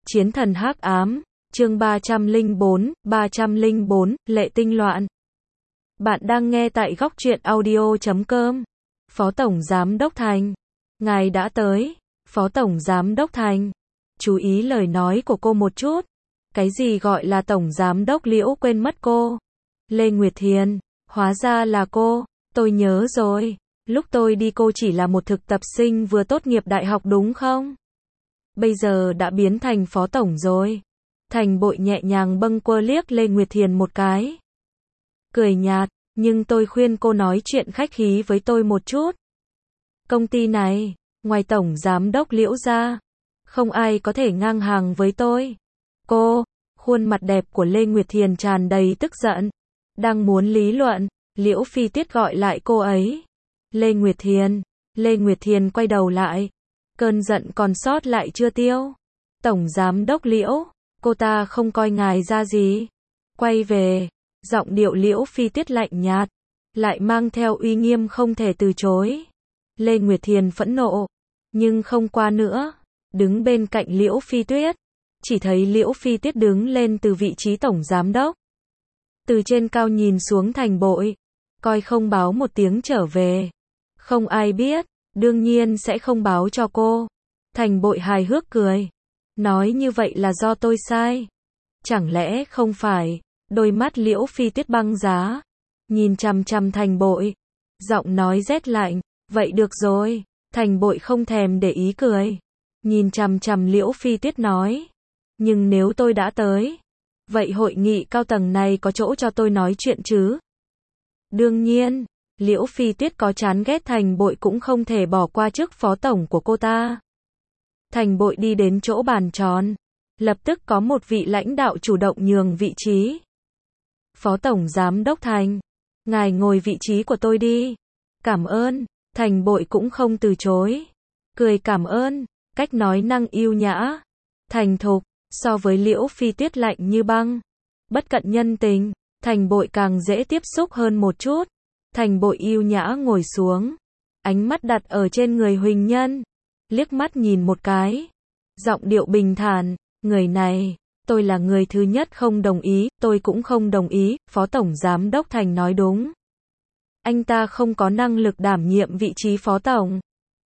Chiến thần hắc ám, chương 304, lệ tinh loạn. Bạn đang nghe tại góc truyện audio.com. Phó Tổng Giám Đốc Thành. Ngài đã tới. Phó Tổng Giám Đốc Thành. Chú ý lời nói của cô một chút. Cái gì gọi là Tổng Giám Đốc Liễu, quên mất cô. Lê Nguyệt Thiền. Hóa ra là cô. Tôi nhớ rồi. Lúc tôi đi cô chỉ là một thực tập sinh vừa tốt nghiệp đại học đúng không? Bây giờ đã biến thành phó tổng rồi. Thành Bội nhẹ nhàng bâng quơ liếc Lê Nguyệt Thiền một cái. Cười nhạt, nhưng tôi khuyên cô nói chuyện khách khí với tôi một chút. Công ty này, ngoài Tổng Giám Đốc Liễu ra, không ai có thể ngang hàng với tôi. Cô, khuôn mặt đẹp của Lê Nguyệt Thiền tràn đầy tức giận. Đang muốn lý luận, Liễu Phi Tiết gọi lại cô ấy. Lê Nguyệt Thiền quay đầu lại. Cơn giận còn sót lại chưa tiêu. Tổng Giám Đốc Liễu, cô ta không coi ngài ra gì. Quay về, giọng điệu Liễu Phi Tiết lạnh nhạt, lại mang theo uy nghiêm không thể từ chối. Lê Nguyệt Thiền phẫn nộ, nhưng không qua nữa, đứng bên cạnh Liễu Phi Tuyết. Chỉ thấy Liễu Phi Tiết đứng lên từ vị trí Tổng Giám Đốc. Từ trên cao nhìn xuống Thành Bội, coi không báo một tiếng trở về. Không ai biết. Đương nhiên sẽ không báo cho cô. Thành Bội hài hước cười. Nói như vậy là do tôi sai. Chẳng lẽ không phải? Đôi mắt Liễu Phi Tiết băng giá. Nhìn chằm chằm Thành Bội. Giọng nói rét lạnh. Vậy được rồi. Thành Bội không thèm để ý cười. Nhìn chằm chằm Liễu Phi Tiết nói. Nhưng nếu tôi đã tới, vậy hội nghị cao tầng này có chỗ cho tôi nói chuyện chứ? Đương nhiên. Liễu Phi Tiết có chán ghét Thành Bội cũng không thể bỏ qua chức phó tổng của cô ta. Thành Bội đi đến chỗ bàn tròn. Lập tức có một vị lãnh đạo chủ động nhường vị trí. Phó Tổng Giám Đốc Thành. Ngài ngồi vị trí của tôi đi. Cảm ơn. Thành Bội cũng không từ chối. Cười cảm ơn. Cách nói năng yêu nhã. Thành thục. So với Liễu Phi Tiết lạnh như băng. Bất cận nhân tình. Thành Bội càng dễ tiếp xúc hơn một chút. Thành Bội yêu nhã ngồi xuống. Ánh mắt đặt ở trên người Huỳnh Nhân. Liếc mắt nhìn một cái. Giọng điệu bình thản. Người này, tôi là người thứ nhất không đồng ý, tôi cũng không đồng ý. Phó Tổng Giám Đốc Thành nói đúng. Anh ta không có năng lực đảm nhiệm vị trí phó tổng.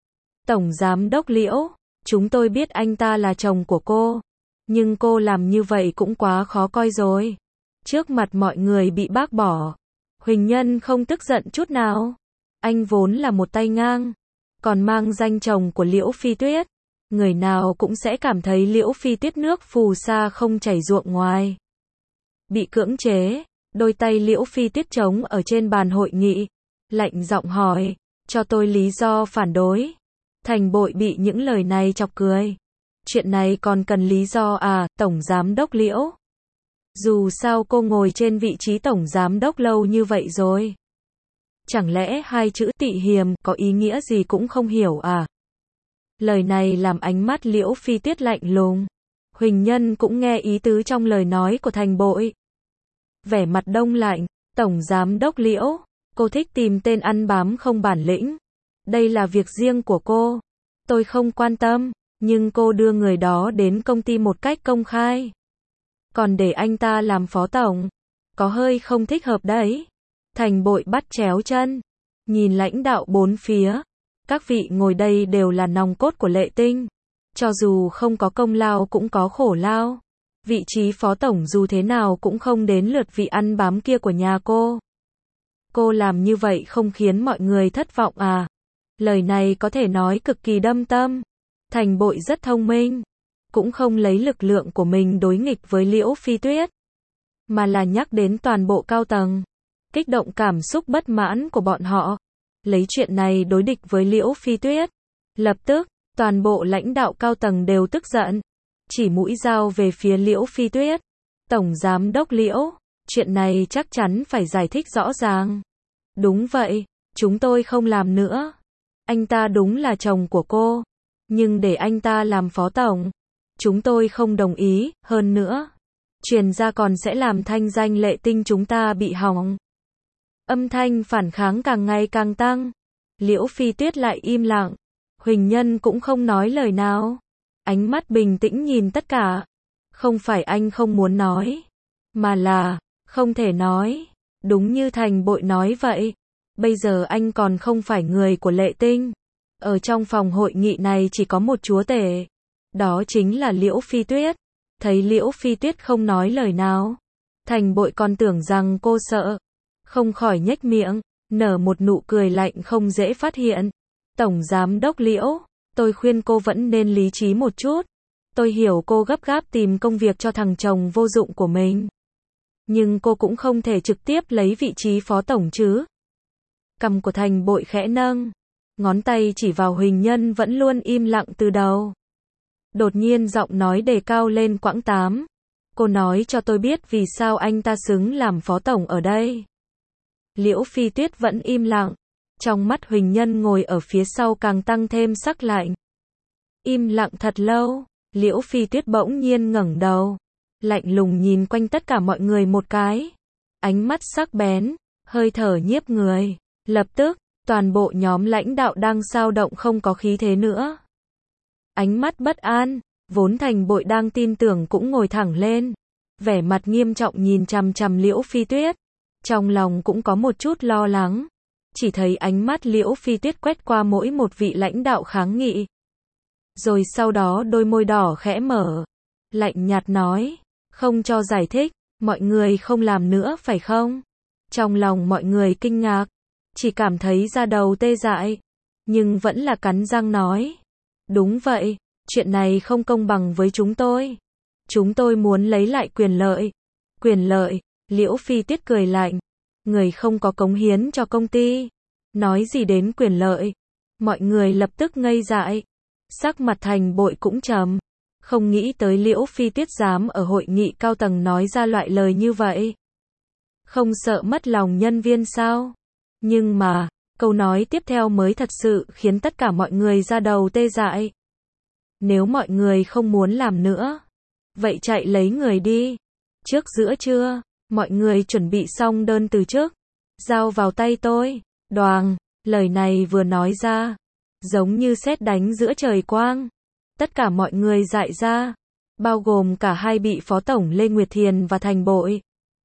Tổng Giám Đốc Liễu, chúng tôi biết anh ta là chồng của cô. Nhưng cô làm như vậy cũng quá khó coi rồi. Trước mặt mọi người bị bác bỏ. Huỳnh Nhân không tức giận chút nào. Anh vốn là một tay ngang. Còn mang danh chồng của Liễu Phi Tuyết. Người nào cũng sẽ cảm thấy Liễu Phi Tuyết nước phù sa không chảy ruộng ngoài. Bị cưỡng chế. Đôi tay Liễu Phi Tuyết trống ở trên bàn hội nghị. Lạnh giọng hỏi. Cho tôi lý do phản đối. Thành Bội bị những lời này chọc cười. Chuyện này còn cần lý do à, Tổng Giám Đốc Liễu? Dù sao cô ngồi trên vị trí Tổng Giám Đốc lâu như vậy rồi. Chẳng lẽ hai chữ tị hiềm có ý nghĩa gì cũng không hiểu à? Lời này làm ánh mắt Liễu Phi Tiết lạnh lùng. Huỳnh Nhân cũng nghe ý tứ trong lời nói của Thành Bội. Vẻ mặt đông lạnh. Tổng Giám Đốc Liễu, cô thích tìm tên ăn bám không bản lĩnh. Đây là việc riêng của cô. Tôi không quan tâm, nhưng cô đưa người đó đến công ty một cách công khai. Còn để anh ta làm phó tổng, có hơi không thích hợp đấy. Thành Bội bắt chéo chân, nhìn lãnh đạo bốn phía. Các vị ngồi đây đều là nòng cốt của Lệ Tinh. Cho dù không có công lao cũng có khổ lao. Vị trí phó tổng dù thế nào cũng không đến lượt vị ăn bám kia của nhà cô. Cô làm như vậy không khiến mọi người thất vọng à? Lời này có thể nói cực kỳ đâm tâm. Thành Bội rất thông minh. Cũng không lấy lực lượng của mình đối nghịch với Liễu Phi Tuyết, mà là nhắc đến toàn bộ cao tầng, kích động cảm xúc bất mãn của bọn họ, lấy chuyện này đối địch với Liễu Phi Tuyết. Lập tức, toàn bộ lãnh đạo cao tầng đều tức giận, chỉ mũi dao về phía Liễu Phi Tuyết. Tổng Giám Đốc Liễu, chuyện này chắc chắn phải giải thích rõ ràng. Đúng vậy, chúng tôi không làm nữa. Anh ta đúng là chồng của cô, nhưng để anh ta làm phó tổng, chúng tôi không đồng ý, hơn nữa, truyền ra còn sẽ làm thanh danh Lệ Tinh chúng ta bị hỏng. Âm thanh phản kháng càng ngày càng tăng. Liễu Phi Tuyết lại im lặng. Huỳnh Nhân cũng không nói lời nào. Ánh mắt bình tĩnh nhìn tất cả. Không phải anh không muốn nói, mà là không thể nói. Đúng như Thành Bội nói vậy. Bây giờ anh còn không phải người của Lệ Tinh. Ở trong phòng hội nghị này chỉ có một chúa tể. Đó chính là Liễu Phi Tuyết. Thấy Liễu Phi Tuyết không nói lời nào, Thành Bội còn tưởng rằng cô sợ. Không khỏi nhếch miệng, nở một nụ cười lạnh không dễ phát hiện. Tổng Giám đốc Liễu, tôi khuyên cô vẫn nên lý trí một chút. Tôi hiểu cô gấp gáp tìm công việc cho thằng chồng vô dụng của mình. Nhưng cô cũng không thể trực tiếp lấy vị trí phó tổng chứ. Cằm của Thành Bội khẽ nâng, ngón tay chỉ vào Huỳnh Nhân vẫn luôn im lặng từ đầu. Đột nhiên giọng nói đề cao lên quãng 8. Cô nói cho tôi biết vì sao anh ta xứng làm phó tổng ở đây. Liễu Phi Tuyết vẫn im lặng. Trong mắt Huỳnh Nhân ngồi ở phía sau càng tăng thêm sắc lạnh. Im lặng thật lâu, Liễu Phi Tuyết bỗng nhiên ngẩng đầu, lạnh lùng nhìn quanh tất cả mọi người một cái. Ánh mắt sắc bén, hơi thở nhiếp người. Lập tức, toàn bộ nhóm lãnh đạo đang xao động không có khí thế nữa. Ánh mắt bất an, vốn Thành Bội đang tin tưởng cũng ngồi thẳng lên. Vẻ mặt nghiêm trọng nhìn chằm chằm Liễu Phi Tuyết. Trong lòng cũng có một chút lo lắng. Chỉ thấy ánh mắt Liễu Phi Tuyết quét qua mỗi một vị lãnh đạo kháng nghị. Rồi sau đó đôi môi đỏ khẽ mở. Lạnh nhạt nói. Không cho giải thích, mọi người không làm nữa phải không? Trong lòng mọi người kinh ngạc. Chỉ cảm thấy da đầu tê dại. Nhưng vẫn là cắn răng nói. Đúng vậy, chuyện này không công bằng với chúng tôi. Chúng tôi muốn lấy lại quyền lợi. Quyền lợi, Liễu Phi Tuyết cười lạnh. Người không có cống hiến cho công ty. Nói gì đến quyền lợi? Mọi người lập tức ngây dại. Sắc mặt Thành Bội cũng trầm. Không nghĩ tới Liễu Phi Tuyết dám ở hội nghị cao tầng nói ra loại lời như vậy. Không sợ mất lòng nhân viên sao? Nhưng mà, câu nói tiếp theo mới thật sự khiến tất cả mọi người da đầu tê dại. Nếu mọi người không muốn làm nữa, vậy chạy lấy người đi. Trước giữa trưa, mọi người chuẩn bị xong đơn từ chức. Giao vào tay tôi. Đoàng, lời này vừa nói ra, giống như sét đánh giữa trời quang. Tất cả mọi người dại ra, bao gồm cả hai vị phó tổng Lê Nguyệt Thiền và Thành Bội.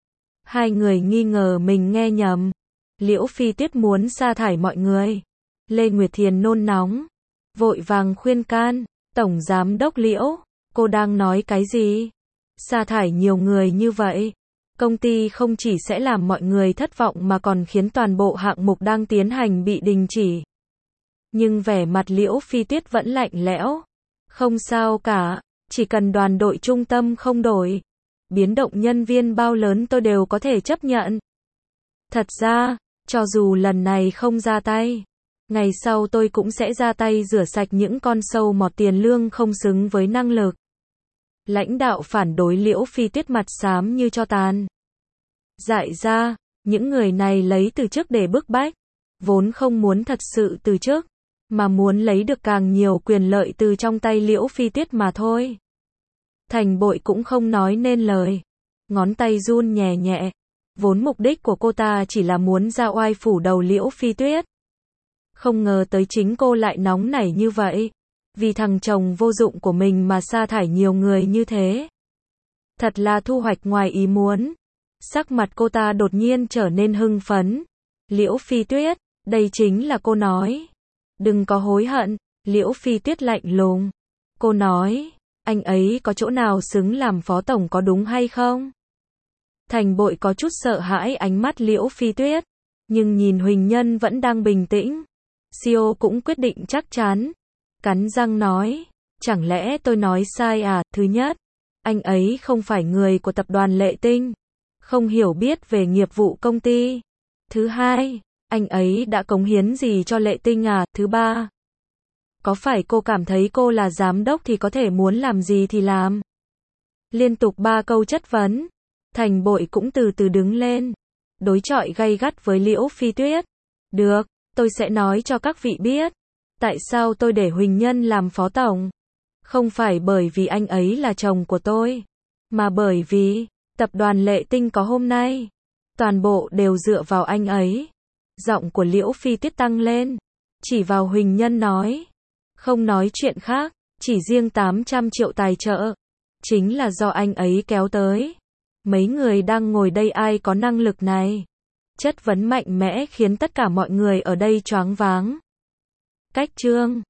Hai người nghi ngờ mình nghe nhầm. Liễu Phi Tuyết muốn sa thải mọi người. Lê Nguyệt Thiền nôn nóng, vội vàng khuyên can. Tổng Giám đốc Liễu, cô đang nói cái gì? Sa thải nhiều người như vậy, công ty không chỉ sẽ làm mọi người thất vọng mà còn khiến toàn bộ hạng mục đang tiến hành bị đình chỉ. Nhưng vẻ mặt Liễu Phi Tuyết vẫn lạnh lẽo. Không sao cả, chỉ cần đoàn đội trung tâm không đổi. Biến động nhân viên bao lớn tôi đều có thể chấp nhận. Thật ra, cho dù lần này không ra tay, ngày sau tôi cũng sẽ ra tay rửa sạch những con sâu mọt tiền lương không xứng với năng lực. Lãnh đạo phản đối Liễu Phi Tuyết mặt xám như tro tàn. Dại ra, những người này lấy từ chức để bức bách. Vốn không muốn thật sự từ chức, mà muốn lấy được càng nhiều quyền lợi từ trong tay Liễu Phi Tuyết mà thôi. Thành Bội cũng không nói nên lời. Ngón tay run nhẹ nhẹ. Vốn mục đích của cô ta chỉ là muốn ra oai phủ đầu Liễu Phi Tuyết. Không ngờ tới chính cô lại nóng nảy như vậy. Vì thằng chồng vô dụng của mình mà sa thải nhiều người như thế. Thật là thu hoạch ngoài ý muốn. Sắc mặt cô ta đột nhiên trở nên hưng phấn. Liễu Phi Tuyết, đây chính là cô nói. Đừng có hối hận. Liễu Phi Tuyết lạnh lùng. Cô nói, anh ấy có chỗ nào xứng làm phó tổng có đúng hay không? Thành Bội có chút sợ hãi ánh mắt Liễu Phi Tuyết. Nhưng nhìn Huỳnh Nhân vẫn đang bình tĩnh. CEO cũng quyết định chắc chắn. Cắn răng nói, chẳng lẽ tôi nói sai à? Thứ nhất, anh ấy không phải người của tập đoàn Lệ Tinh. Không hiểu biết về nghiệp vụ công ty. Thứ hai, anh ấy đã cống hiến gì cho Lệ Tinh à? Thứ ba, có phải cô cảm thấy cô là giám đốc thì có thể muốn làm gì thì làm? Liên tục 3 câu chất vấn. Thành Bội cũng từ từ đứng lên. Đối chọi gay gắt với Liễu Phi Tuyết. Được, tôi sẽ nói cho các vị biết. Tại sao tôi để Huỳnh Nhân làm phó tổng? Không phải bởi vì anh ấy là chồng của tôi. Mà bởi vì, tập đoàn Lệ Tinh có hôm nay. Toàn bộ đều dựa vào anh ấy. Giọng của Liễu Phi Tuyết tăng lên. Chỉ vào Huỳnh Nhân nói. Không nói chuyện khác. Chỉ riêng 800 triệu tài trợ, chính là do anh ấy kéo tới. Mấy người đang ngồi đây ai có năng lực này? Chất vấn mạnh mẽ khiến tất cả mọi người ở đây choáng váng. Cách chương